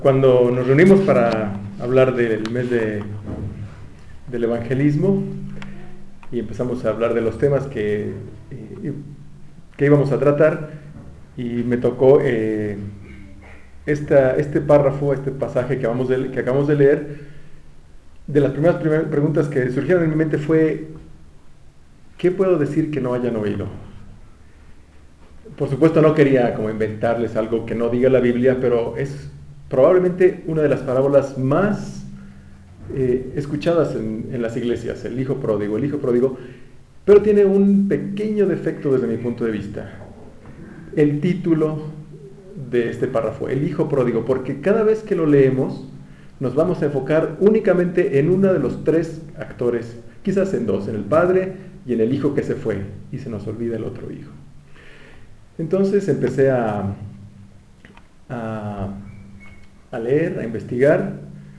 Cuando nos reunimos para hablar del mes del evangelismo y empezamos a hablar de los temas que íbamos a tratar, y me tocó este párrafo, este pasaje que acabamos de leer. De las primeras preguntas que surgieron en mi mente fue: ¿qué puedo decir que no hayan oído? Por supuesto no quería como inventarles algo que no diga la Biblia, pero es probablemente una de las parábolas más escuchadas en las iglesias, el hijo pródigo, pero tiene un pequeño defecto desde mi punto de vista. El título de este párrafo, el hijo pródigo, porque cada vez que lo leemos nos vamos a enfocar únicamente en uno de los tres actores, quizás en dos, en el padre y en el hijo que se fue, y se nos olvida el otro hijo. Entonces empecé a leer, a investigar,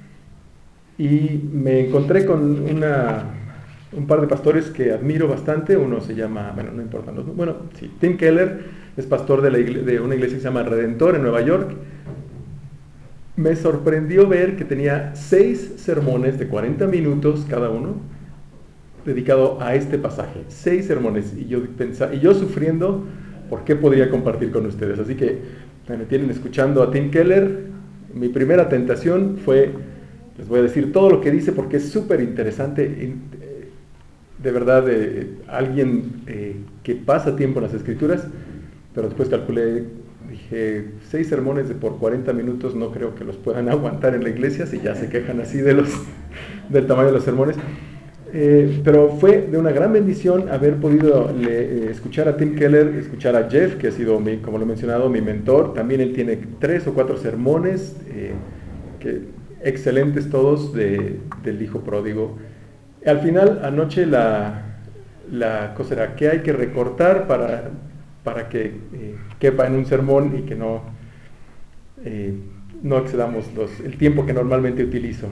y me encontré con un par de pastores que admiro bastante. Uno se llama, no importa, Tim Keller es pastor de una iglesia que se llama Redentor en Nueva York. Me sorprendió ver que tenía 6 sermones de 40 minutos cada uno dedicado a este pasaje. 6 sermones, y yo sufriendo por qué podría compartir con ustedes. Así que me tienen escuchando a Tim Keller. Mi primera tentación fue: les voy a decir todo lo que dice porque es súper interesante. De verdad, alguien que pasa tiempo en las Escrituras. Pero después calculé, dije, 6 sermones por 40 minutos no creo que los puedan aguantar en la iglesia, si ya se quejan así del tamaño de los sermones. Pero fue de una gran bendición haber podido escuchar a Tim Keller, escuchar a Jeff, que ha sido, como lo he mencionado, mi mentor. También él tiene 3 o 4 sermones excelentes todos del hijo pródigo. Al final, anoche, la cosa era: ¿qué hay que recortar para que quepa en un sermón y que no excedamos el tiempo que normalmente utilizo?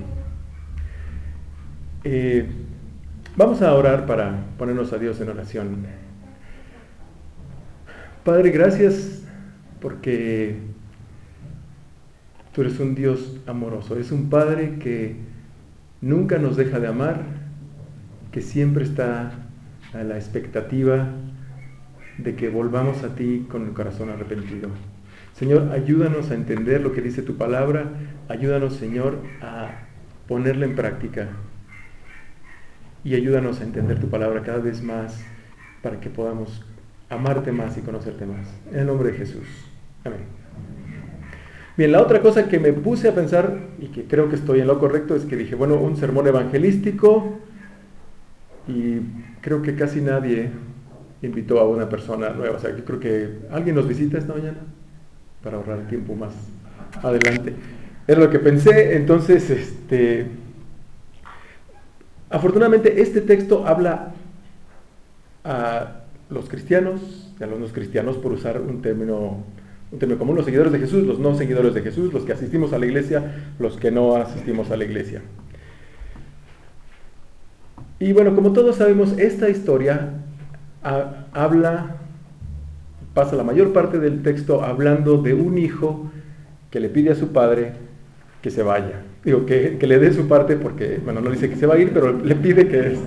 Vamos a orar para ponernos a Dios en oración. Padre, gracias porque tú eres un Dios amoroso, eres un Padre que nunca nos deja de amar, que siempre está a la expectativa de que volvamos a ti con el corazón arrepentido. Señor, ayúdanos a entender lo que dice tu palabra. Ayúdanos, Señor, a ponerla en práctica. Y ayúdanos a entender tu palabra cada vez más, para que podamos amarte más y conocerte más. En el nombre de Jesús. Amén. Bien, la otra cosa que me puse a pensar, y que creo que estoy en lo correcto, es que dije, un sermón evangelístico, y creo que casi nadie invitó a una persona nueva. O sea, yo creo que alguien nos visita esta mañana para ahorrar el tiempo más adelante. Era lo que pensé. Entonces, afortunadamente este texto habla a los cristianos y a los no cristianos, por usar un término común: los seguidores de Jesús, los no seguidores de Jesús, los que asistimos a la iglesia, los que no asistimos a la iglesia. Y como todos sabemos, esta historia pasa la mayor parte del texto hablando de un hijo que le pide a su padre que se vaya. Que le dé su parte, porque, no dice que se va a ir, pero le pide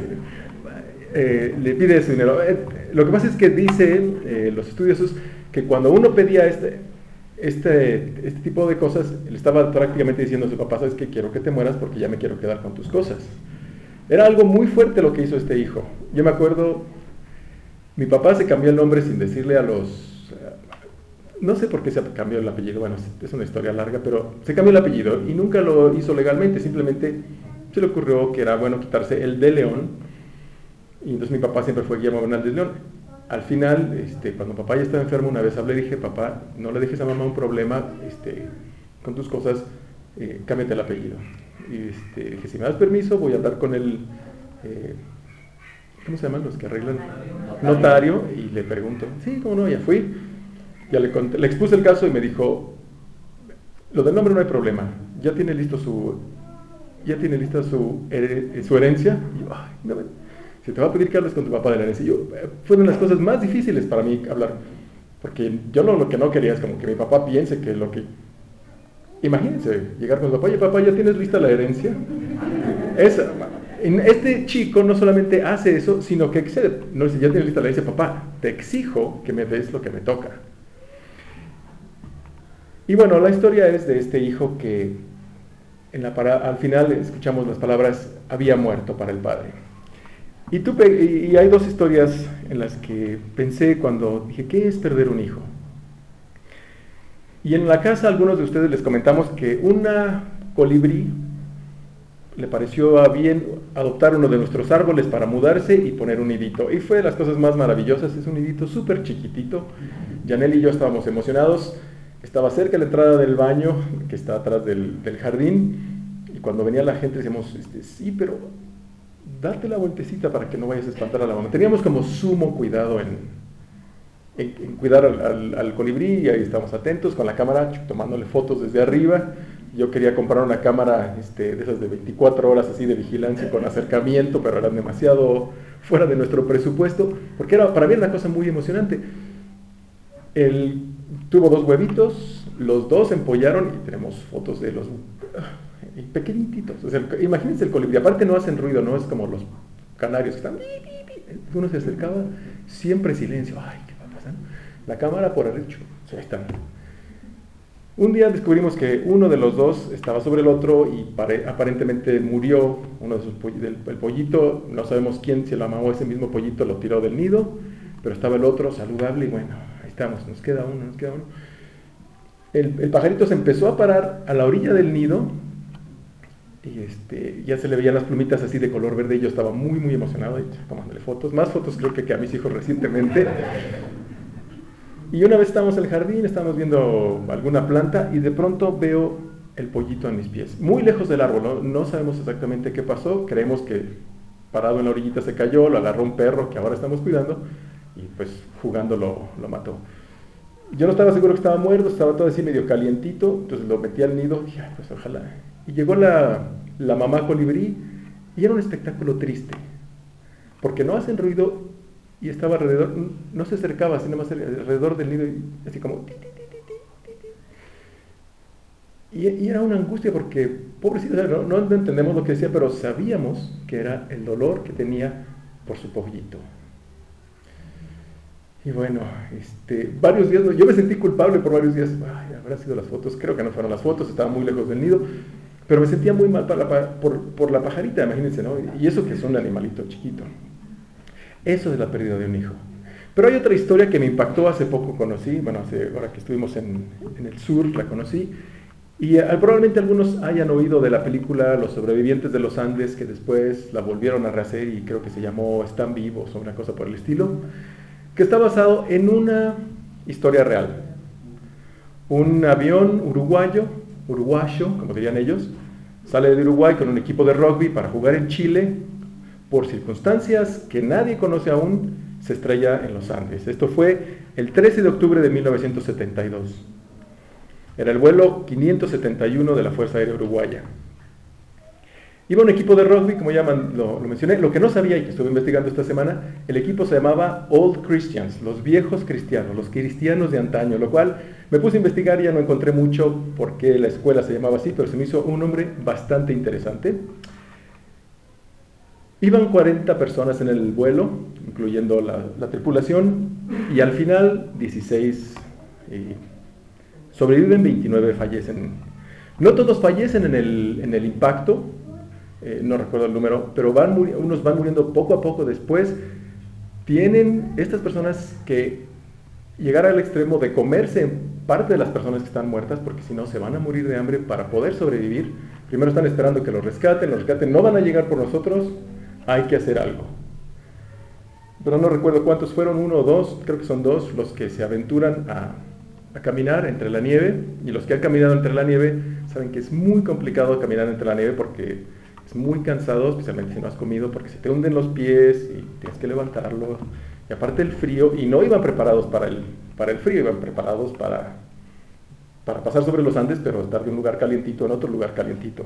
le pide ese dinero. Lo que pasa es que dice los estudiosos que cuando uno pedía este tipo de cosas, le estaba prácticamente diciendo a su papá: ¿sabes qué? Quiero que te mueras porque ya me quiero quedar con tus cosas. Era algo muy fuerte lo que hizo este hijo. Yo me acuerdo, mi papá se cambió el nombre sin decirle a no sé por qué se cambió el apellido, es una historia larga, pero se cambió el apellido y nunca lo hizo legalmente. Simplemente se le ocurrió que era bueno quitarse el de León, y entonces mi papá siempre fue Guillermo Bernal León. Al final, cuando papá ya estaba enfermo, una vez hablé y dije: papá, no le dejes a mamá un problema con tus cosas, cámbiate el apellido. Y dije: si me das permiso, voy a hablar con el ¿cómo se llaman los que arreglan? Notario. Y le pregunto. Sí, cómo no, ya fui. Ya le expuse el caso y me dijo: lo del nombre no hay problema, ya tiene lista su herencia. Y yo: si te va a pedir que hables con tu papá de la herencia. Fueron las cosas más difíciles para mí hablar, porque yo lo que no quería es como que mi papá piense que lo que Imagínense, llegar con su papá, oye papá, ¿ya tienes lista la herencia? Este chico no solamente hace eso, sino que excede. No dice, ya tienes lista la herencia, papá, te exijo que me des lo que me toca. Y bueno, la historia es de este hijo que al final escuchamos las palabras, había muerto para el padre. Y hay dos historias en las que pensé cuando dije, ¿qué es perder un hijo? Y en la casa a algunos de ustedes les comentamos que una colibrí le pareció bien adoptar uno de nuestros árboles para mudarse y poner un nidito. Y fue de las cosas más maravillosas, es un nidito súper chiquitito. Janelle y yo estábamos emocionados, estaba cerca de la entrada del baño, que está atrás del jardín, y cuando venía la gente decíamos, sí, pero date la vueltecita para que no vayas a espantar a la mamá. Teníamos como sumo cuidado en cuidar al colibrí, y ahí estábamos atentos con la cámara, tomándole fotos desde arriba. Yo quería comprar una cámara de esas de 24 horas así de vigilancia con acercamiento, pero eran demasiado fuera de nuestro presupuesto, porque para mí era una cosa muy emocionante. Él tuvo 2 huevitos, los 2 empollaron y tenemos fotos de los pequeñitos. O sea, imagínense el colibrí, aparte no hacen ruido, no es como los canarios que están... Uno se acercaba, siempre silencio. Ay, ¿qué va a pasar? La cámara por arriba, ahí están. Un día descubrimos que uno de los 2 estaba sobre el otro y aparentemente murió uno de el pollito. No sabemos quién, si la mamá o ese mismo pollito lo tiró del nido, pero estaba el otro saludable y bueno, ahí estamos, nos queda uno. El pajarito se empezó a parar a la orilla del nido y ya se le veían las plumitas así de color verde y yo estaba muy muy emocionado y tomándole fotos, más fotos creo que a mis hijos recientemente. Y una vez estábamos en el jardín, estábamos viendo alguna planta y de pronto veo el pollito a mis pies, muy lejos del árbol, no sabemos exactamente qué pasó, creemos que parado en la orillita se cayó, lo agarró un perro que ahora estamos cuidando y pues jugando lo mató. Yo no estaba seguro que estaba muerto, estaba todo así medio calientito, entonces lo metí al nido y dije, pues ojalá. Y llegó la mamá colibrí y era un espectáculo triste, porque no hacen ruido y estaba alrededor, no se acercaba, sino más alrededor del nido, así como... Y era una angustia porque, pobrecito, no entendemos lo que decía, pero sabíamos que era el dolor que tenía por su pollito. Y bueno, varios días, yo me sentí culpable por varios días. Ay, habrán sido las fotos, creo que no fueron las fotos, estaba muy lejos del nido, pero me sentía muy mal por la pajarita, imagínense, ¿no? Y eso que es un animalito chiquito. Eso es la pérdida de un hijo. Pero hay otra historia que me impactó, hace poco conocí, bueno, ahora que estuvimos en el sur, la conocí, y probablemente algunos hayan oído de la película Los sobrevivientes de los Andes, que después la volvieron a rehacer y creo que se llamó Están vivos o una cosa por el estilo, que está basado en una historia real. Un avión uruguayo, como dirían ellos, sale de Uruguay con un equipo de rugby para jugar en Chile. Por circunstancias que nadie conoce aún, se estrella en los Andes. Esto fue el 13 de octubre de 1972. Era el vuelo 571 de la Fuerza Aérea Uruguaya. Iba un equipo de rugby, como llaman, lo mencioné. Lo que no sabía y que estuve investigando esta semana, el equipo se llamaba Old Christians, los viejos cristianos, los cristianos de antaño, lo cual me puse a investigar y ya no encontré mucho por qué la escuela se llamaba así, pero se me hizo un nombre bastante interesante. Iban 40 personas en el vuelo, incluyendo la tripulación, y al final 16 sobreviven, 29 fallecen. No todos fallecen en el impacto, no recuerdo el número, pero unos van muriendo poco a poco después. Tienen estas personas que llegar al extremo de comerse parte de las personas que están muertas, porque si no se van a morir de hambre para poder sobrevivir. Primero están esperando que los rescaten, no van a llegar por nosotros, hay que hacer algo. Pero no recuerdo cuántos fueron, 1 o 2, creo que son 2 los que se aventuran a caminar entre la nieve, y los que han caminado entre la nieve saben que es muy complicado caminar entre la nieve porque es muy cansado, especialmente si no has comido, porque se te hunden los pies y tienes que levantarlos, y aparte el frío, y no iban preparados para el frío, iban preparados para pasar sobre los Andes, pero estar de un lugar calientito en otro lugar calientito.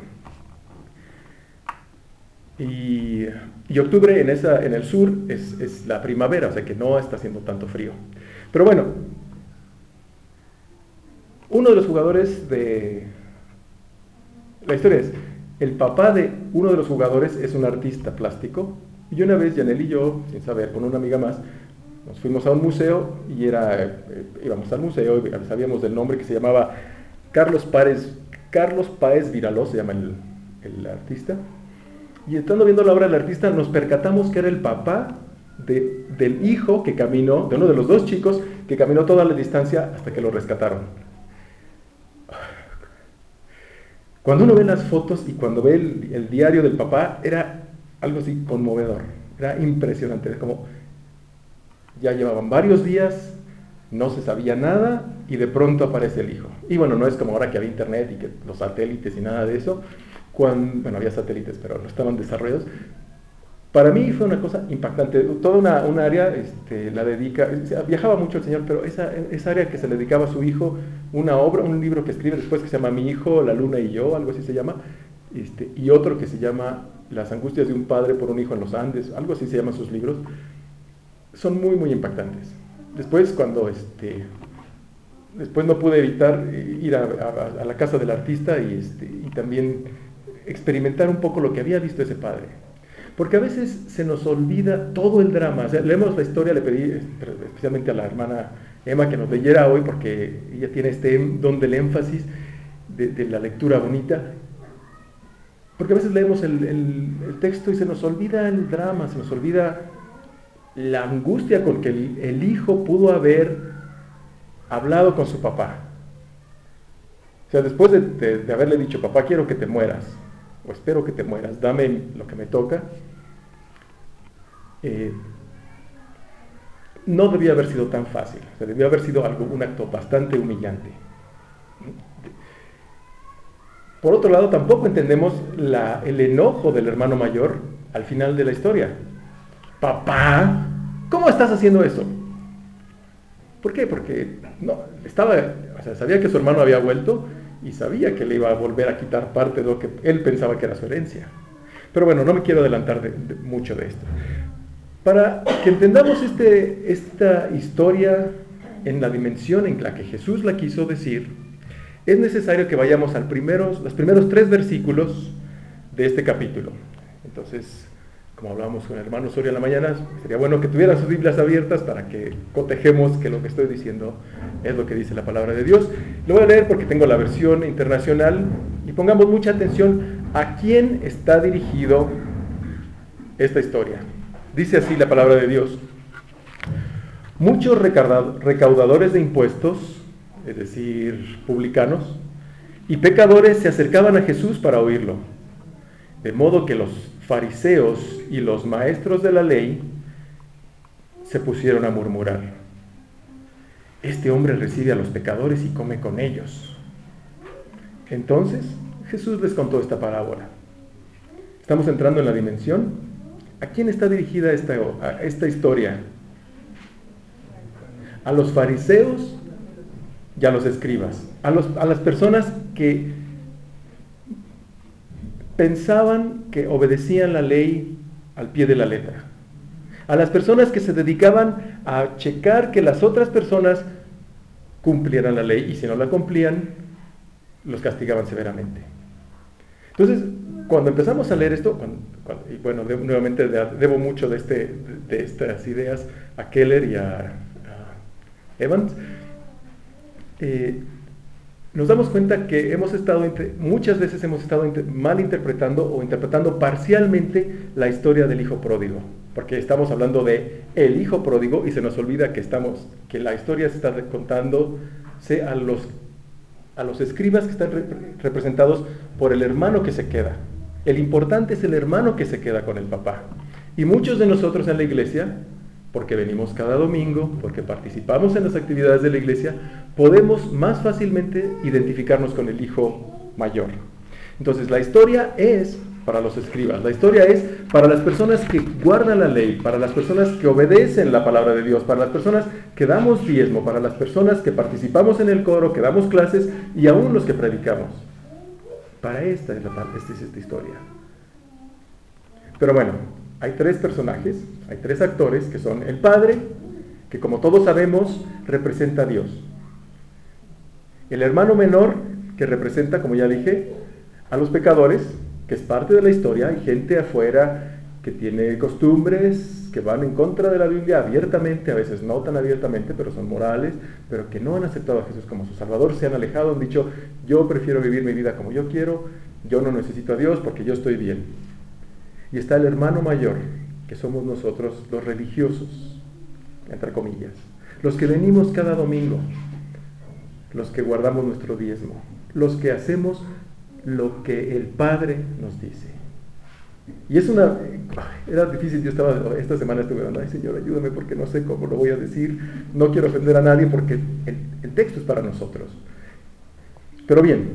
Y octubre en el sur es la primavera, o sea que no está haciendo tanto frío. Pero bueno, uno de los jugadores de La historia es, el papá de uno de los jugadores es un artista plástico, y una vez Yanel y yo, sin saber, con una amiga más, nos fuimos a un museo y íbamos al museo y sabíamos del nombre que se llamaba Carlos Páez Viraló, se llama el artista. Y estando viendo la obra del artista nos percatamos que era el papá del hijo que caminó, de uno de los dos chicos que caminó toda la distancia hasta que lo rescataron. Cuando uno ve las fotos y cuando ve el diario del papá, era algo así conmovedor, era impresionante, era como ya llevaban varios días, no se sabía nada y de pronto aparece el hijo. Y bueno, no es como ahora que había internet y que los satélites y nada de eso, bueno, había satélites pero no estaban desarrollados. Para mí fue una cosa impactante, toda una área la dedica, viajaba mucho el señor, pero esa área que se le dedicaba a su hijo, una obra, un libro que escribe después que se llama Mi hijo, la luna y yo, algo así se llama, y otro que se llama Las angustias de un padre por un hijo en los Andes, algo así se llaman sus libros, son muy, muy impactantes. Después después no pude evitar ir a la casa del artista y también experimentar un poco lo que había visto ese padre. Porque a veces se nos olvida todo el drama. O sea, leemos la historia, le pedí especialmente a la hermana Emma que nos leyera hoy porque ella tiene este don del énfasis, de la lectura bonita. Porque a veces leemos el texto y se nos olvida el drama, se nos olvida la angustia con que el hijo pudo haber hablado con su papá. O sea, después de haberle dicho, papá, quiero que te mueras, o espero que te mueras, dame lo que me toca, no debía haber sido tan fácil, o sea, debió haber sido un acto bastante humillante. Por otro lado, tampoco entendemos el enojo del hermano mayor al final de la historia. Papá, ¿cómo estás haciendo eso? ¿Por qué? Porque no, sabía que su hermano había vuelto y sabía que le iba a volver a quitar parte de lo que él pensaba que era su herencia. Pero bueno, no me quiero adelantar mucho de esto. Para que entendamos esta historia en la dimensión en la que Jesús la quiso decir, es necesario que vayamos los primeros 3 versículos de este capítulo. Entonces, como hablábamos con el hermano Soria en la mañana, sería bueno que tuvieran sus Biblias abiertas para que cotejemos que lo que estoy diciendo es lo que dice la palabra de Dios. Lo voy a leer porque tengo la versión internacional y pongamos mucha atención a quién está dirigido esta historia. Dice así la palabra de Dios: muchos recaudadores de impuestos, es decir, publicanos, y pecadores se acercaban a Jesús para oírlo, de modo que los fariseos y los maestros de la ley se pusieron a murmurar: este hombre recibe a los pecadores y come con ellos. Entonces Jesús les contó esta parábola. Estamos entrando en la dimensión. ¿A quién está dirigida esta historia? A los fariseos y a los escribas, a las personas que pensaban que obedecían la ley al pie de la letra, a las personas que se dedicaban a checar que las otras personas cumplieran la ley y si no la cumplían, los castigaban severamente. Entonces, cuando empezamos a leer esto, y bueno, nuevamente debo mucho de estas ideas a Keller y a Evans, nos damos cuenta que muchas veces hemos estado malinterpretando o interpretando parcialmente la historia del hijo pródigo, porque estamos hablando de el hijo pródigo y se nos olvida que la historia se está contándose a los escribas que están representados por el hermano que se queda. El importante es el hermano que se queda con el papá. Y muchos de nosotros en la iglesia, porque venimos cada domingo, porque participamos en las actividades de la iglesia, podemos más fácilmente identificarnos con el hijo mayor. Entonces la historia es para los escribas, la historia es para las personas que guardan la ley, para las personas que obedecen la palabra de Dios, para las personas que damos diezmo, para las personas que participamos en el coro, que damos clases y aún los que predicamos. Para esta es esta historia. Pero bueno, hay 3 personajes, hay 3 actores que son el padre, que como todos sabemos representa a Dios. El hermano menor, que representa, como ya dije, a los pecadores, que es parte de la historia. Hay gente afuera que tiene costumbres que van en contra de la Biblia abiertamente, a veces no tan abiertamente, pero son morales, pero que no han aceptado a Jesús como su Salvador, se han alejado, han dicho, yo prefiero vivir mi vida como yo quiero, yo no necesito a Dios porque yo estoy bien. Y está el hermano mayor, que somos nosotros los religiosos, entre comillas, los que venimos cada domingo, los que guardamos nuestro diezmo, los que hacemos lo que el Padre nos dice. Y era difícil, esta semana estuve orando, ay Señor, ayúdame porque no sé cómo lo voy a decir, no quiero ofender a nadie porque el texto es para nosotros. Pero bien,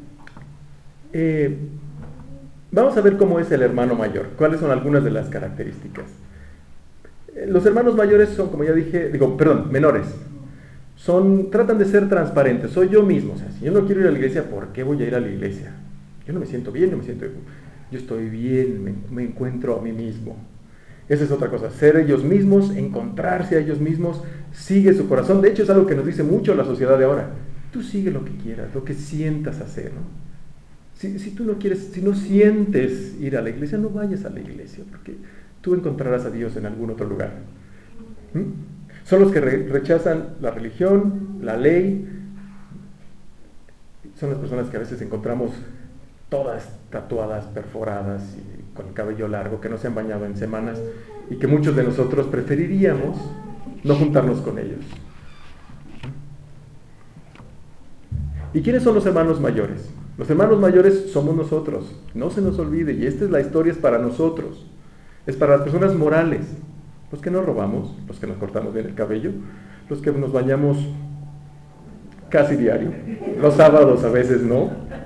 vamos a ver cómo es el hermano mayor, cuáles son algunas de las características. Los hermanos mayores son, como ya dije, menores. Tratan de ser transparentes, soy yo mismo, o sea, si yo no quiero ir a la iglesia, ¿por qué voy a ir a la iglesia? Yo no me siento bien, yo estoy bien, me encuentro a mí mismo. Esa es otra cosa, ser ellos mismos, encontrarse a ellos mismos, sigue su corazón. De hecho es algo que nos dice mucho la sociedad de ahora. Tú sigue lo que quieras, lo que sientas hacer, ¿no? Si tú no quieres, si no sientes ir a la iglesia, no vayas a la iglesia, porque tú encontrarás a Dios en algún otro lugar. Son los que rechazan la religión, la ley. Son las personas que a veces encontramos todas tatuadas, perforadas y con el cabello largo, que no se han bañado en semanas y que muchos de nosotros preferiríamos no juntarnos con ellos. ¿Y quiénes son los hermanos mayores? Los hermanos mayores somos nosotros, no se nos olvide, y esta es la historia, es para nosotros, es para las personas morales, los que no robamos, los que nos cortamos bien el cabello, los que nos bañamos casi diario, los sábados a veces no,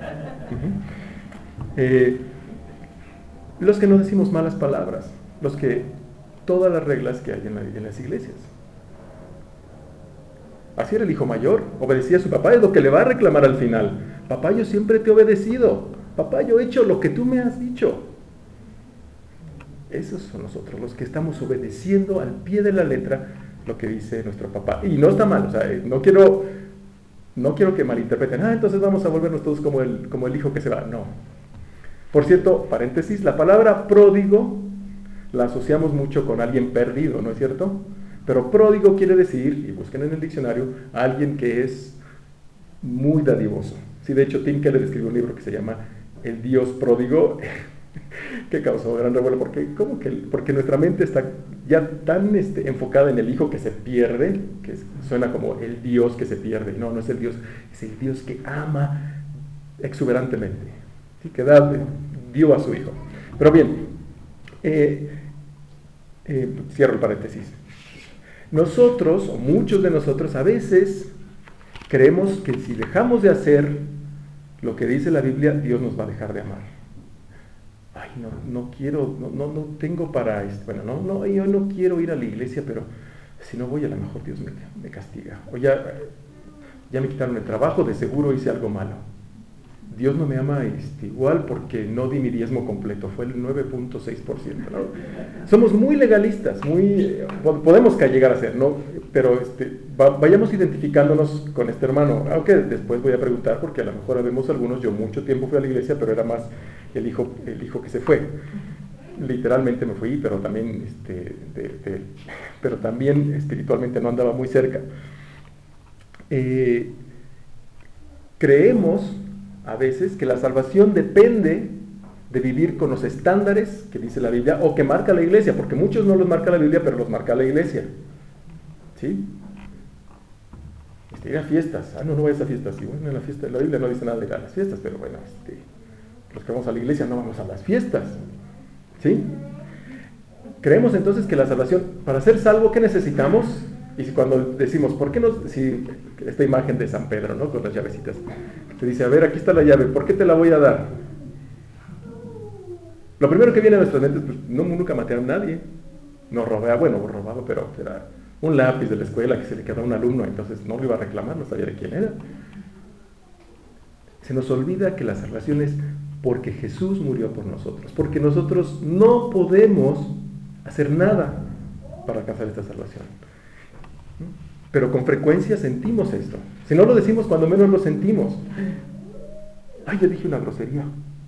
los que no decimos malas palabras, los que todas las reglas que hay en las iglesias. Así era el hijo mayor, obedecía a su papá, es lo que le va a reclamar al final. Papá, yo siempre te he obedecido, papá, yo he hecho lo que tú me has dicho. Esos son nosotros, los que estamos obedeciendo al pie de la letra lo que dice nuestro papá. Y no está mal, o sea, no quiero que malinterpreten, entonces vamos a volvernos todos como el hijo que se va. No. Por cierto, paréntesis, la palabra pródigo la asociamos mucho con alguien perdido, ¿no es cierto? Pero pródigo quiere decir, y busquen en el diccionario, alguien que es muy dadivoso. Sí, de hecho, Tim Keller escribió un libro que se llama El Dios Pródigo, que causó gran revuelo, porque nuestra mente está ya tan enfocada en el hijo que se pierde, que suena como el Dios que se pierde. No, no es el Dios, es el Dios que ama exuberantemente, ¿sí? Que dio a su hijo. Pero bien, cierro el paréntesis. Nosotros, o muchos de nosotros, a veces creemos que si dejamos de hacer lo que dice la Biblia, Dios nos va a dejar de amar. Ay, no quiero, no tengo para esto. Bueno, yo no quiero ir a la iglesia, pero si no voy, a lo mejor Dios me castiga. O ya me quitaron el trabajo, de seguro hice algo malo. Dios no me ama igual porque no di mi diezmo completo, fue el 9.6%, ¿no? Somos muy legalistas, podemos llegar a ser, ¿no? Pero vayamos identificándonos con este hermano, aunque después voy a preguntar, porque a lo mejor vemos algunos, yo mucho tiempo fui a la iglesia, pero era más el hijo que se fue. Literalmente me fui, pero también, pero también espiritualmente no andaba muy cerca. Creemos a veces que la salvación depende de vivir con los estándares que dice la Biblia o que marca la iglesia, porque muchos no los marca la Biblia, pero los marca la iglesia. ¿Sí? Ir a fiestas. No vayas a fiestas. Sí, bueno, la Biblia no dice nada de ir a las fiestas, pero bueno, los que vamos a la iglesia no vamos a las fiestas. ¿Sí? Creemos entonces que la salvación, para ser salvo, ¿qué necesitamos? Y cuando decimos, ¿por qué no? Si esta imagen de San Pedro, ¿no? Con las llavecitas. Te dice, a ver, aquí está la llave, ¿por qué te la voy a dar? Lo primero que viene a nuestras mentes, pues nunca maté a nadie. No robaba, pero era un lápiz de la escuela que se le quedó a un alumno, entonces no lo iba a reclamar, no sabía de quién era. Se nos olvida que la salvación es porque Jesús murió por nosotros, porque nosotros no podemos hacer nada para alcanzar esta salvación. Pero con frecuencia sentimos esto. Si no lo decimos, cuando menos lo sentimos. Ay, yo dije una grosería.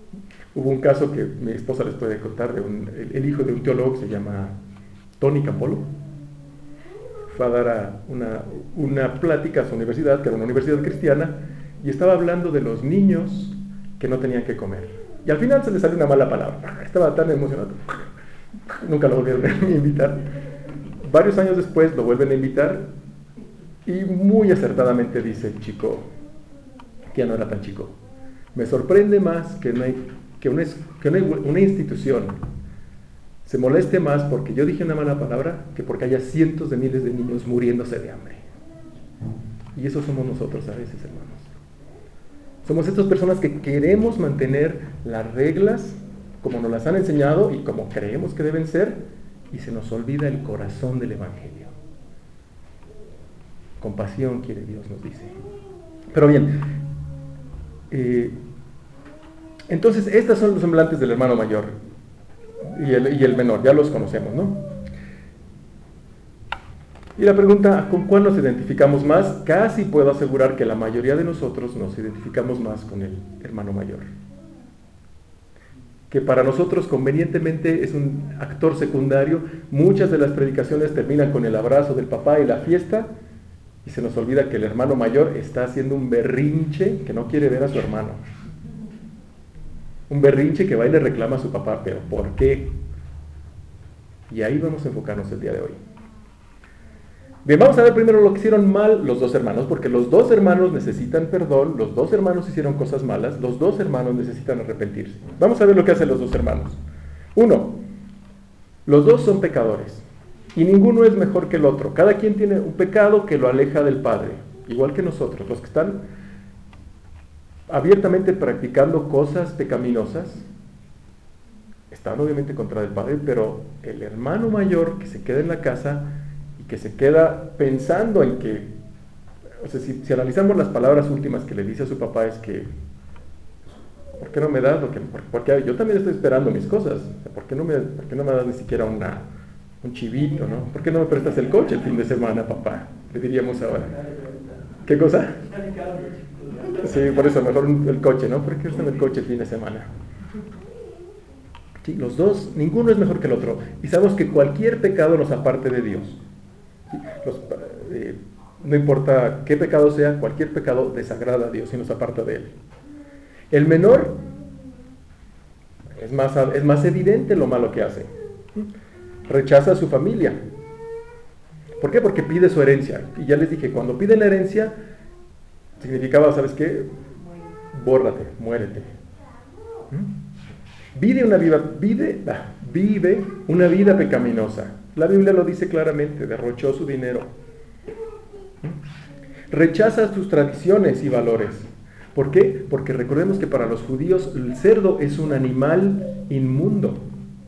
Hubo un caso que mi esposa les puede contar de el hijo de un teólogo que se llama Tony Campolo. Fue a dar una plática a su universidad, que era una universidad cristiana, y estaba hablando de los niños que no tenían que comer. Y al final se le salió una mala palabra. Estaba tan emocionado. Nunca lo volvieron a invitar. Varios años después lo vuelven a invitar y muy acertadamente dice el chico, que ya no era tan chico: me sorprende más que una institución se moleste más porque yo dije una mala palabra que porque haya cientos de miles de niños muriéndose de hambre. Y eso somos nosotros a veces, hermanos. Somos estas personas que queremos mantener las reglas como nos las han enseñado y como creemos que deben ser, y se nos olvida el corazón del Evangelio. Compasión quiere Dios, nos dice. Pero bien, entonces estos son los semblantes del hermano mayor y el menor, ya los conocemos, ¿no? Y la pregunta, ¿con cuál nos identificamos más? Casi puedo asegurar que la mayoría de nosotros nos identificamos más con el hermano mayor, que para nosotros convenientemente es un actor secundario. Muchas de las predicaciones terminan con el abrazo del papá y la fiesta, y se nos olvida que el hermano mayor está haciendo un berrinche que no quiere ver a su hermano. Un berrinche que va y le reclama a su papá, pero ¿por qué? Y ahí vamos a enfocarnos el día de hoy. Bien, vamos a ver primero lo que hicieron mal los dos hermanos, porque los dos hermanos necesitan perdón, los dos hermanos hicieron cosas malas, los dos hermanos necesitan arrepentirse. Vamos a ver lo que hacen los dos hermanos. Uno, los dos son pecadores, y ninguno es mejor que el otro. Cada quien tiene un pecado que lo aleja del Padre, igual que nosotros. Los que están abiertamente practicando cosas pecaminosas están obviamente contra el Padre, pero el hermano mayor que se queda en la casa que se queda pensando en que, o sea, si analizamos las palabras últimas que le dice a su papá, es que, ¿por qué no me das lo que, porque yo también estoy esperando mis cosas? ¿Por qué no me das ni siquiera un chivito, ¿no? ¿Por qué no me prestas el coche el fin de semana, papá? Le diríamos ahora. ¿Qué cosa? Sí, por eso mejor el coche, ¿no? ¿Por qué está en el coche el fin de semana? Sí, los dos, ninguno es mejor que el otro. Y sabemos que cualquier pecado nos aparte de Dios. No importa qué pecado sea, cualquier pecado desagrada a Dios y nos aparta de Él. El menor es más evidente lo malo que hace. Rechaza a su familia. ¿Por qué? Porque pide su herencia. Y ya les dije, cuando pide la herencia, significaba, ¿sabes qué? Bórrate, muérete. Vive una vida pecaminosa. La Biblia lo dice claramente, derrochó su dinero. Rechaza sus tradiciones y valores. ¿Por qué? Porque recordemos que para los judíos el cerdo es un animal inmundo.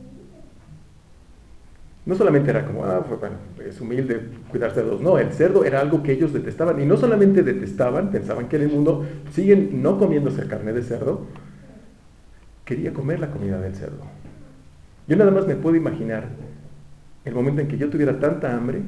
No solamente era como, bueno, es humilde cuidar cerdos. No, el cerdo era algo que ellos detestaban. Y no solamente detestaban, pensaban que era inmundo, siguen no comiéndose carne de cerdo. Quería comer la comida del cerdo. Yo nada más me puedo imaginar el momento en que yo tuviera tanta hambre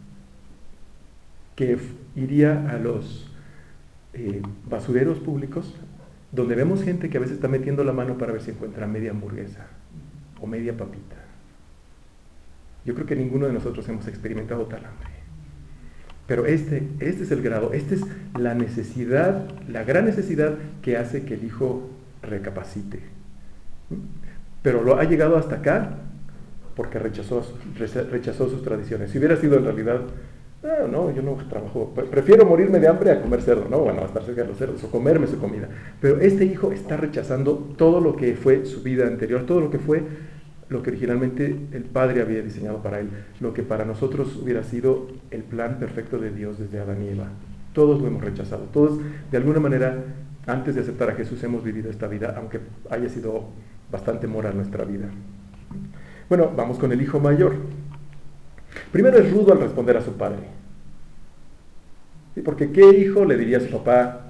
que iría a los basureros públicos, donde vemos gente que a veces está metiendo la mano para ver si encuentra media hamburguesa o media papita. Yo creo que ninguno de nosotros hemos experimentado tal hambre. Pero este es el grado, esta es la necesidad, la gran necesidad que hace que el hijo recapacite. Pero lo ha llegado hasta acá porque rechazó sus tradiciones. Si hubiera sido en realidad, no, yo no trabajo, prefiero morirme de hambre a comer cerdo, no, bueno, a estar cerca de los cerdos o comerme su comida. Pero este hijo está rechazando todo lo que fue su vida anterior, todo lo que fue lo que originalmente el Padre había diseñado para él, lo que para nosotros hubiera sido el plan perfecto de Dios desde Adán y Eva. Todos lo hemos rechazado, todos de alguna manera antes de aceptar a Jesús hemos vivido esta vida, aunque haya sido bastante moral nuestra vida. Bueno, vamos con el hijo mayor. Primero es rudo al responder a su padre. ¿Sí? Porque ¿qué hijo le diría a su papá?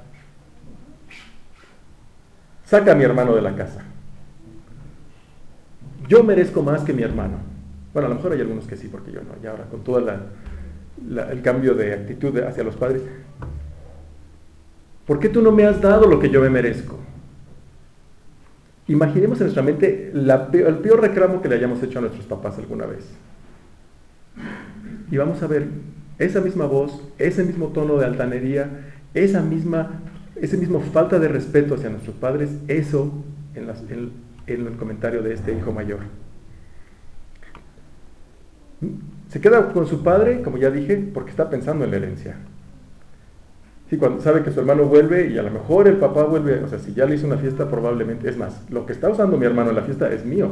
Saca a mi hermano de la casa. Yo merezco más que mi hermano. Bueno, a lo mejor hay algunos que sí, porque yo no. Y ahora con todo el cambio de actitud hacia los padres. ¿Por qué tú no me has dado lo que yo me merezco? Imaginemos en nuestra mente el peor reclamo que le hayamos hecho a nuestros papás alguna vez. Y vamos a ver esa misma voz, ese mismo tono de altanería, ese mismo falta de respeto hacia nuestros padres, eso en el comentario de este hijo mayor. Se queda con su padre, como ya dije, porque está pensando en la herencia. Sí, cuando sabe que su hermano vuelve y a lo mejor el papá vuelve, o sea, si ya le hizo una fiesta, probablemente, es más, lo que está usando mi hermano en la fiesta es mío.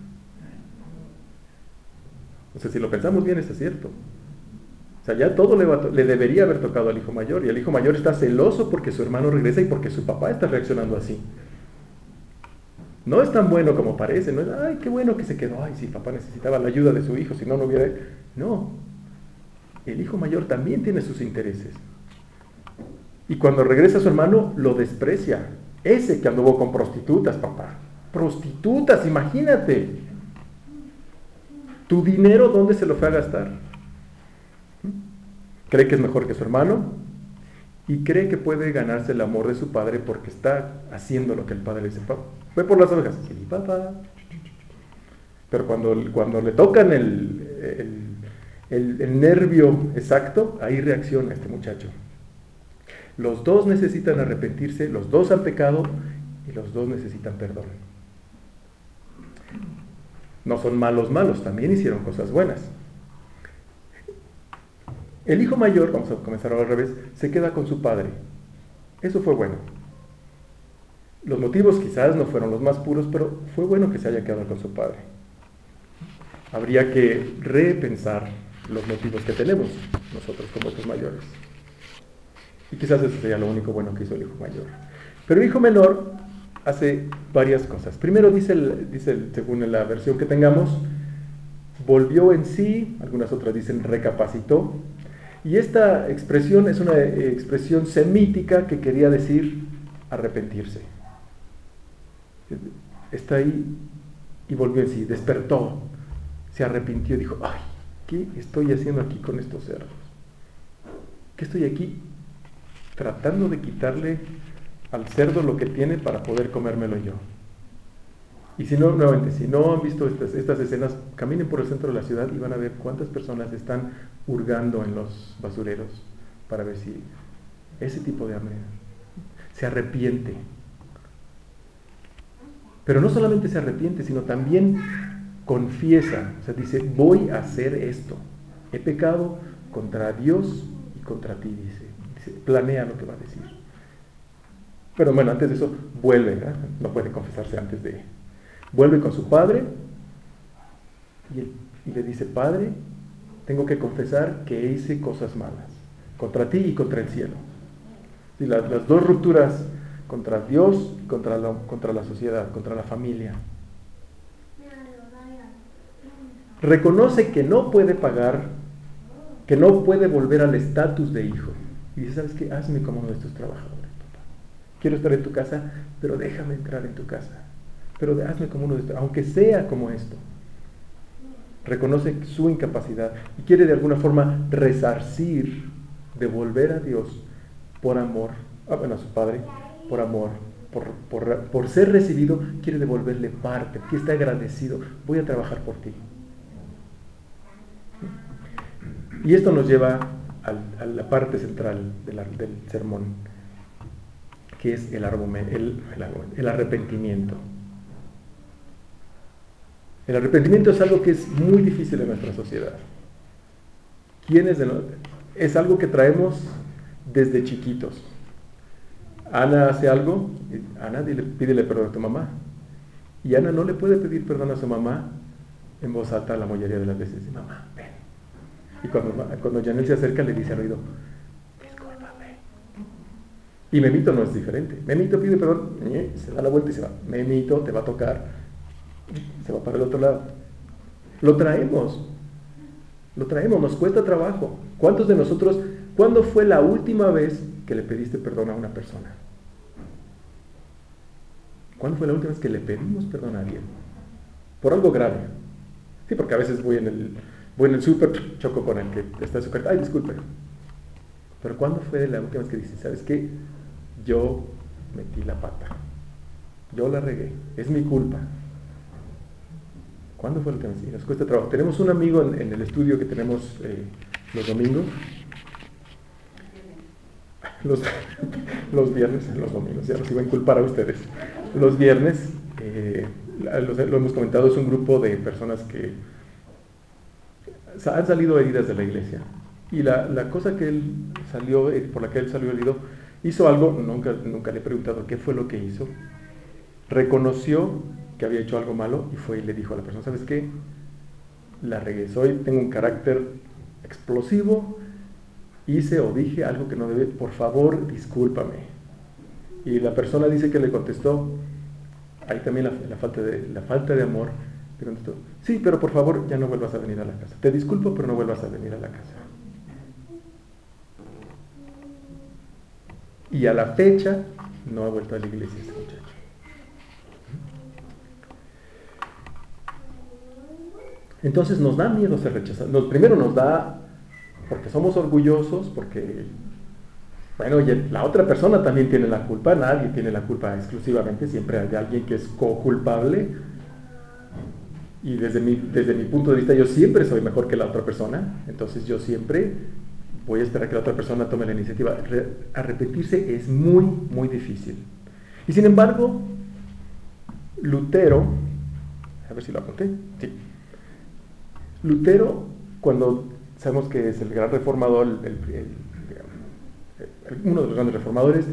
O sea, si lo pensamos bien, es cierto. O sea, ya todo le debería haber tocado al hijo mayor, y el hijo mayor está celoso porque su hermano regresa y porque su papá está reaccionando así. No es tan bueno como parece, no es, ay, qué bueno que se quedó, ay, sí, papá necesitaba la ayuda de su hijo, si no, no hubiera... No, el hijo mayor también tiene sus intereses. Y cuando regresa su hermano, lo desprecia. Ese que anduvo con prostitutas, papá. Prostitutas, imagínate. ¿Tu dinero dónde se lo fue a gastar? Cree que es mejor que su hermano y cree que puede ganarse el amor de su padre porque está haciendo lo que el padre le dice. Ve por las ovejas. Sí, papá. Pero cuando le tocan el nervio exacto, ahí reacciona este muchacho. Los dos necesitan arrepentirse, los dos han pecado y los dos necesitan perdón. No son malos, también hicieron cosas buenas. El hijo mayor, vamos a comenzar ahora al revés, se queda con su padre. Eso fue bueno. Los motivos quizás no fueron los más puros, pero fue bueno que se haya quedado con su padre. Habría que repensar los motivos que tenemos nosotros como hijos mayores. Y quizás eso sería lo único bueno que hizo el hijo mayor. Pero el hijo menor hace varias cosas. Primero dice según la versión que tengamos, volvió en sí, algunas otras dicen recapacitó. Y esta expresión es una expresión semítica que quería decir arrepentirse. Está ahí y volvió en sí, despertó, se arrepintió y dijo, ay, ¿qué estoy haciendo aquí con estos cerdos? ¿Qué estoy aquí tratando de quitarle al cerdo lo que tiene para poder comérmelo yo? Y si no, nuevamente, si no han visto estas escenas, caminen por el centro de la ciudad y van a ver cuántas personas están hurgando en los basureros para ver si ese tipo de hambre se arrepiente. Pero no solamente se arrepiente, sino también confiesa, o sea, dice, voy a hacer esto. He pecado contra Dios y contra ti, dice, planea lo que va a decir. Pero bueno, antes de eso, vuelve, ¿verdad? No puede confesarse antes de... Vuelve con su padre y le dice, Padre, tengo que confesar que hice cosas malas, contra ti y contra el cielo. Y las dos rupturas, contra Dios y contra la sociedad, contra la familia. Reconoce que no puede pagar, que no puede volver al estatus de hijo. Y dice, ¿sabes qué? Hazme como uno de estos trabajadores, papá. Quiero estar en tu casa, pero déjame entrar en tu casa. Pero hazme como uno de estos, aunque sea como esto. Reconoce su incapacidad y quiere de alguna forma resarcir, devolver a Dios por amor, a su padre, por amor, por ser recibido, quiere devolverle parte, que está agradecido, voy a trabajar por ti. Y esto nos lleva a la parte central del sermón, que es el arrepentimiento. El arrepentimiento es algo que es muy difícil en nuestra sociedad. Es algo que traemos desde chiquitos. Ana hace algo, Ana pídele perdón a tu mamá. Y Ana no le puede pedir perdón a su mamá en voz alta la mayoría de las veces. Mamá, ven. Y cuando Janel se acerca le dice al oído, discúlpame. Y Memito no es diferente. Memito pide perdón, se da la vuelta y se va. Memito, te va a tocar. Se va para el otro lado. Lo traemos, nos cuesta trabajo. ¿Cuántos de nosotros, cuándo fue la última vez que le pediste perdón a una persona? ¿Cuándo fue la última vez que le pedimos perdón a alguien? Por algo grave. Sí, porque a veces voy en el súper, choco con el que está en su carta, ay, disculpe. Pero ¿cuándo fue la última vez que dices, sabes qué? Yo metí la pata. yo la regué, es mi culpa. ¿Cuándo fue el tema? Sí, nos cuesta trabajo. Tenemos un amigo en el estudio que tenemos los domingos, los, los viernes, los domingos, ya los iba a inculpar a ustedes. Los viernes, lo hemos comentado, es un grupo de personas que han salido heridas de la iglesia. Y la cosa que él salió, por la que él salió herido, hizo algo, nunca le he preguntado qué fue lo que hizo. Reconoció que había hecho algo malo y fue y le dijo a la persona, ¿sabes qué? La regué, tengo un carácter explosivo, hice o dije algo que no debe, por favor, discúlpame. Y la persona dice que le contestó, ahí también la falta de amor, le contestó, sí, pero por favor ya no vuelvas a venir a la casa. Te disculpo, pero no vuelvas a venir a la casa. Y a la fecha no ha vuelto a la iglesia este muchacho. Entonces nos da miedo ser rechazados. Primero nos da porque somos orgullosos, porque, bueno, y la otra persona también tiene la culpa, nadie tiene la culpa exclusivamente, siempre hay alguien que es co-culpable, y desde mi punto de vista yo siempre soy mejor que la otra persona, entonces yo siempre voy a esperar que la otra persona tome la iniciativa. Arrepentirse es muy, muy difícil. Y sin embargo, Lutero, a ver si lo apunté, sí. Lutero, cuando sabemos que es el gran reformador, uno de los grandes reformadores,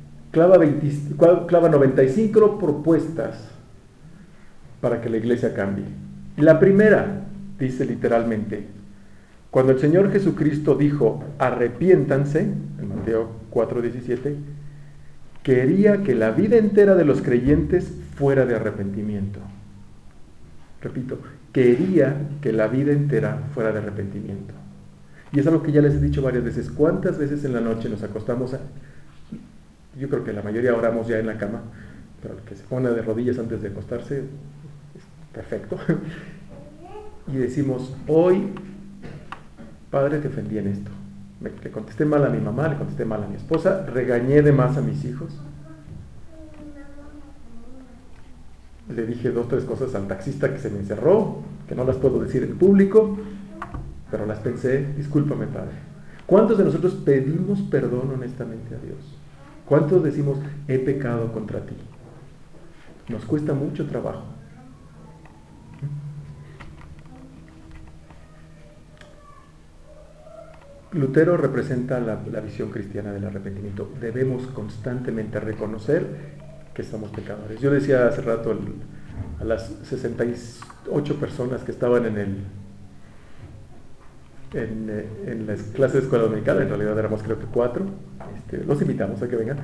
clava 95 propuestas para que la iglesia cambie. Y la primera dice literalmente, cuando el Señor Jesucristo dijo, arrepiéntanse, en Mateo 4:17, quería que la vida entera de los creyentes fuera de arrepentimiento. Repito, quería que la vida entera fuera de arrepentimiento. Y es algo que ya les he dicho varias veces. ¿Cuántas veces en la noche nos acostamos? Yo creo que la mayoría oramos ya en la cama, pero el que se pone de rodillas antes de acostarse, es perfecto. Y decimos, hoy, Padre, te ofendí en esto. Le contesté mal a mi mamá, le contesté mal a mi esposa, regañé de más a mis hijos. Le dije 2 o 3 cosas al taxista que se me encerró, que no las puedo decir en público, pero las pensé, discúlpame, Padre. ¿Cuántos de nosotros pedimos perdón honestamente a Dios? ¿Cuántos decimos, he pecado contra ti? Nos cuesta mucho trabajo. Lutero representa la visión cristiana del arrepentimiento. Debemos constantemente reconocer que somos pecadores. Yo decía hace rato a las 68 personas que estaban en las clases de escuela dominical, en realidad éramos creo que 4, los invitamos a que vengan.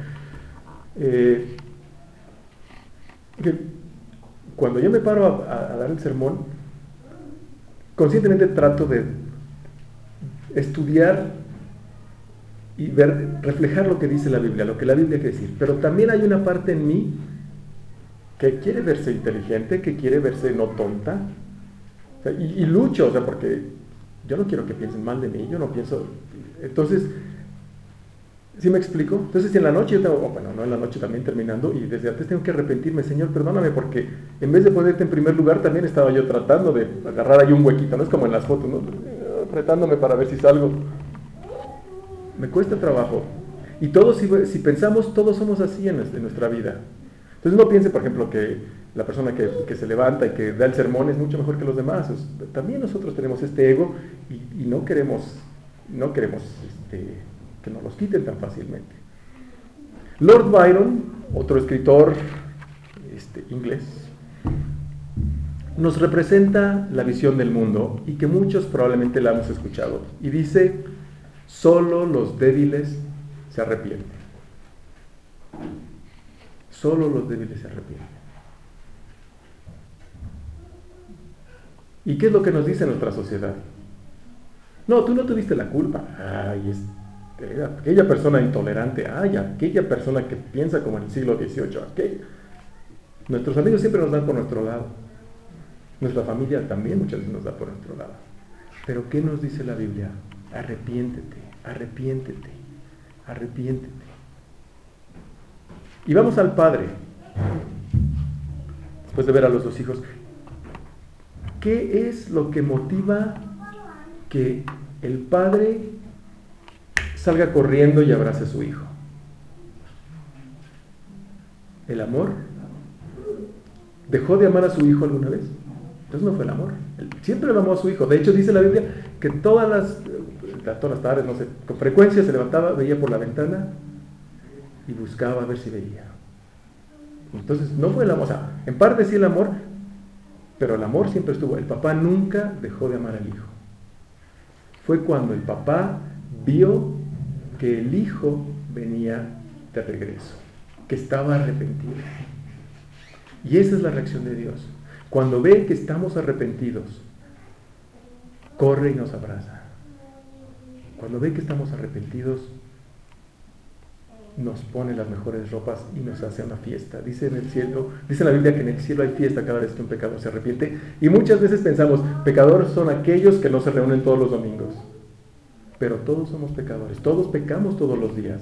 Cuando yo me paro a dar el sermón, conscientemente trato de estudiar y reflejar lo que dice la Biblia, lo que la Biblia quiere decir. Pero también hay una parte en mí que quiere verse inteligente, que quiere verse no tonta, o sea, y lucho, o sea, porque yo no quiero que piensen mal de mí, yo no pienso. Entonces, ¿sí me explico? Entonces, si en la noche yo tengo, bueno, no en la noche también terminando, y desde antes tengo que arrepentirme, Señor, perdóname, porque en vez de ponerte en primer lugar, también estaba yo tratando de agarrar ahí un huequito, no es como en las fotos, ¿no? Apretándome para ver si salgo. Me cuesta trabajo. Y todos, si pensamos, todos somos así en nuestra vida. Entonces no piense, por ejemplo, que la persona que se levanta y que da el sermón es mucho mejor que los demás. También nosotros tenemos este ego y no queremos que nos los quiten tan fácilmente. Lord Byron, otro escritor inglés, nos representa la visión del mundo y que muchos probablemente la hemos escuchado. Y dice, solo los débiles se arrepienten. Solo los débiles se arrepienten. ¿Y qué es lo que nos dice nuestra sociedad? No, tú no tuviste la culpa. Ay, aquella persona intolerante. Ay, aquella persona que piensa como en el siglo XVIII. Nuestros amigos siempre nos dan por nuestro lado. Nuestra familia también muchas veces nos da por nuestro lado. Pero ¿qué nos dice la Biblia? Arrepiéntete, arrepiéntete, arrepiéntete. Y vamos al Padre. después de ver a los dos hijos, ¿qué es lo que motiva que el padre salga corriendo y abrace a su hijo? ¿El amor? ¿Dejó de amar a su hijo alguna vez? Entonces no fue el amor. Él siempre lo amó a su hijo. De hecho, dice la Biblia que todas las tardes, no sé, con frecuencia se levantaba, veía por la ventana y buscaba a ver si veía. Entonces no fue el amor, o sea, en parte sí el amor, pero el amor siempre estuvo. El papá nunca dejó de amar al hijo. Fue cuando el papá vio que el hijo venía de regreso, que estaba arrepentido. Y esa es la reacción de Dios. Cuando ve que estamos arrepentidos, corre y nos abraza. Cuando ve que estamos arrepentidos, nos pone las mejores ropas y nos hace una fiesta. Dice en el cielo, dice en la Biblia que en el cielo hay fiesta cada vez que un pecador se arrepiente. Y muchas veces pensamos, pecadores son aquellos que no se reúnen todos los domingos. Pero todos somos pecadores, todos pecamos todos los días.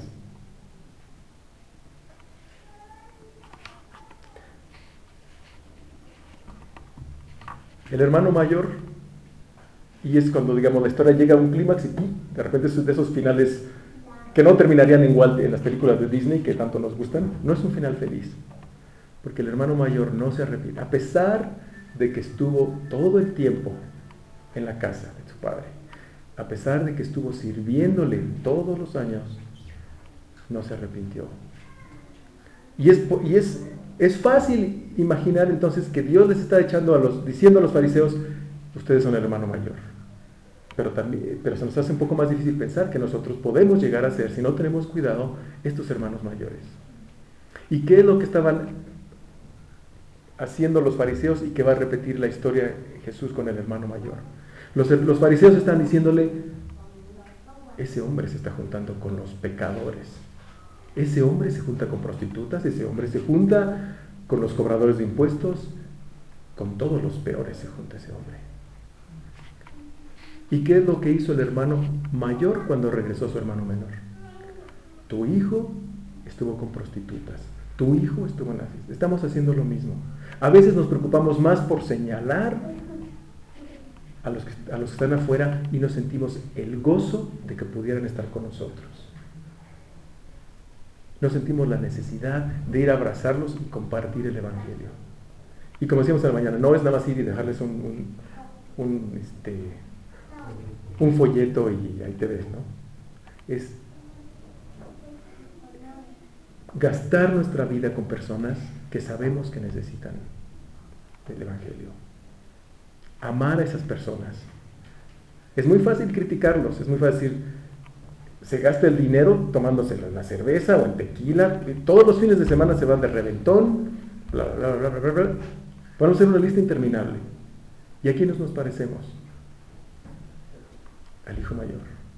El hermano mayor, y es cuando, digamos, la historia llega a un clímax y ¡pum!, de repente es de esos finales que no terminarían igual en las películas de Disney que tanto nos gustan. No es un final feliz, porque el hermano mayor no se arrepiente, a pesar de que estuvo todo el tiempo en la casa de su padre, a pesar de que estuvo sirviéndole todos los años, no se arrepintió. Y es fácil imaginar entonces que Dios les está diciendo a los fariseos, ustedes son el hermano mayor. Pero se nos hace un poco más difícil pensar que nosotros podemos llegar a ser, si no tenemos cuidado, estos hermanos mayores. ¿Y qué es lo que estaban haciendo los fariseos y que va a repetir la historia de Jesús con el hermano mayor? Los fariseos están diciéndole, ese hombre se está juntando con los pecadores. Ese hombre se junta con prostitutas, ese hombre se junta con los cobradores de impuestos, con todos los peores se junta ese hombre. ¿Y qué es lo que hizo el hermano mayor cuando regresó su hermano menor? Tu hijo estuvo con prostitutas, tu hijo estuvo en la fiesta. Estamos haciendo lo mismo. A veces nos preocupamos más por señalar a los que están afuera y nos sentimos el gozo de que pudieran estar con nosotros. No sentimos la necesidad de ir a abrazarlos y compartir el Evangelio. Y como decíamos a la mañana, no es nada más ir y dejarles un folleto y ahí te ves, ¿no? Es gastar nuestra vida con personas que sabemos que necesitan el Evangelio. Amar a esas personas. Es muy fácil criticarlos, es muy fácil. Se gasta el dinero tomándose la cerveza o el tequila. Todos los fines de semana se van de reventón. Bla, bla, bla, bla, bla, bla. Podemos hacer una lista interminable. ¿Y a quiénes nos parecemos? Al hijo mayor.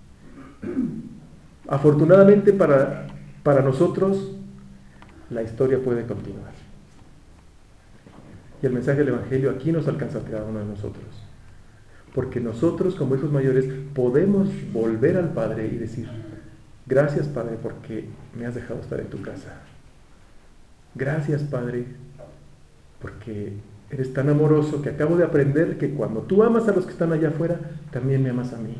Afortunadamente para nosotros, la historia puede continuar. Y el mensaje del Evangelio aquí nos alcanza a cada uno de nosotros. Porque nosotros, como hijos mayores, podemos volver al Padre y decir, gracias, Padre, porque me has dejado estar en tu casa. Gracias, Padre, porque eres tan amoroso que acabo de aprender que cuando tú amas a los que están allá afuera, también me amas a mí.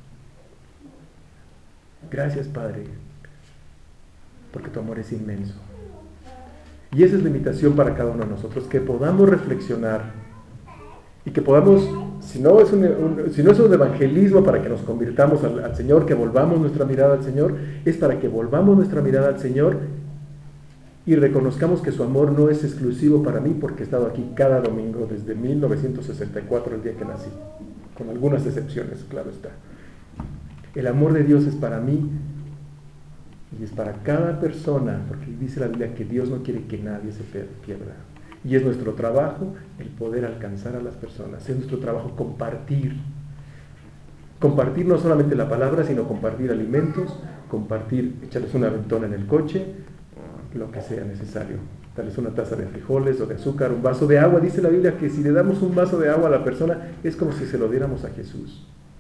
Gracias, Padre, porque tu amor es inmenso. Y esa es la invitación para cada uno de nosotros, que podamos reflexionar y que podamos, si no es un evangelismo para que nos convirtamos al Señor, que volvamos nuestra mirada al Señor, es para que volvamos nuestra mirada al Señor y reconozcamos que su amor no es exclusivo para mí, porque he estado aquí cada domingo desde 1964, el día que nací, con algunas excepciones, claro está. El amor de Dios es para mí y es para cada persona, porque dice la Biblia que Dios no quiere que nadie se pierda. Y es nuestro trabajo el poder alcanzar a las personas, es nuestro trabajo compartir. Compartir no solamente la palabra, sino compartir alimentos, echarles un aventón en el coche, lo que sea necesario. Darles una taza de frijoles o de azúcar, un vaso de agua. Dice la Biblia que si le damos un vaso de agua a la persona, es como si se lo diéramos a Jesús.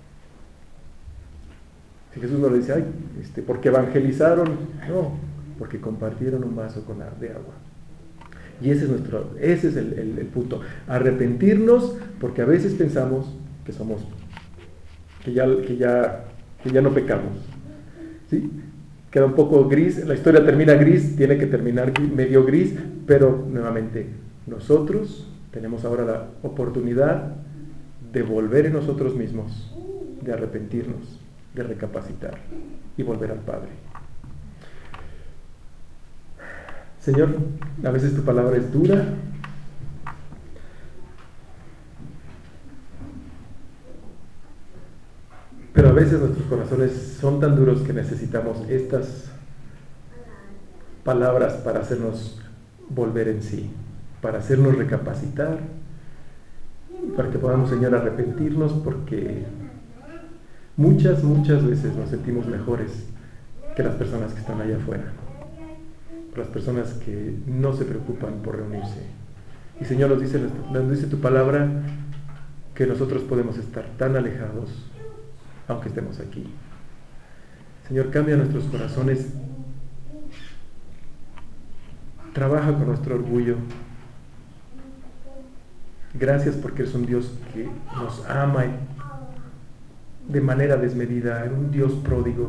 Si Jesús no le dice, porque evangelizaron, no, porque compartieron un vaso de agua. Y ese es el punto. Arrepentirnos, porque a veces pensamos que somos, que ya no pecamos. ¿Sí? Queda un poco gris, la historia termina gris, tiene que terminar medio gris, pero nuevamente, nosotros tenemos ahora la oportunidad de volver en nosotros mismos, de arrepentirnos, de recapacitar y volver al Padre. Señor, a veces tu palabra es dura, pero a veces nuestros corazones son tan duros que necesitamos estas palabras para hacernos volver en sí, para hacernos recapacitar, para que podamos, Señor, arrepentirnos, porque muchas veces nos sentimos mejores que las personas que están allá afuera, las personas que no se preocupan por reunirse. Y Señor, nos dice tu palabra que nosotros podemos estar tan alejados aunque estemos aquí. Señor, cambia nuestros corazones, trabaja con nuestro orgullo. Gracias porque eres un Dios que nos ama de manera desmedida, eres un Dios pródigo.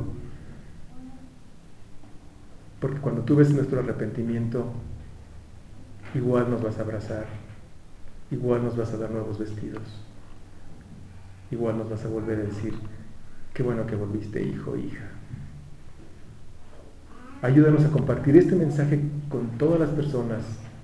Porque cuando tú ves nuestro arrepentimiento, igual nos vas a abrazar, igual nos vas a dar nuevos vestidos, igual nos vas a volver a decir, qué bueno que volviste, hijo, hija. Ayúdanos a compartir este mensaje con todas las personas.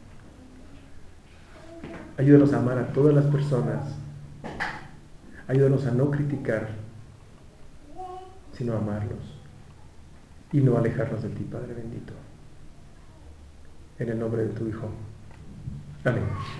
Ayúdanos a amar a todas las personas. Ayúdanos a no criticar, sino a amarlos. Y no alejarnos de ti, Padre bendito. En el nombre de tu Hijo. Amén.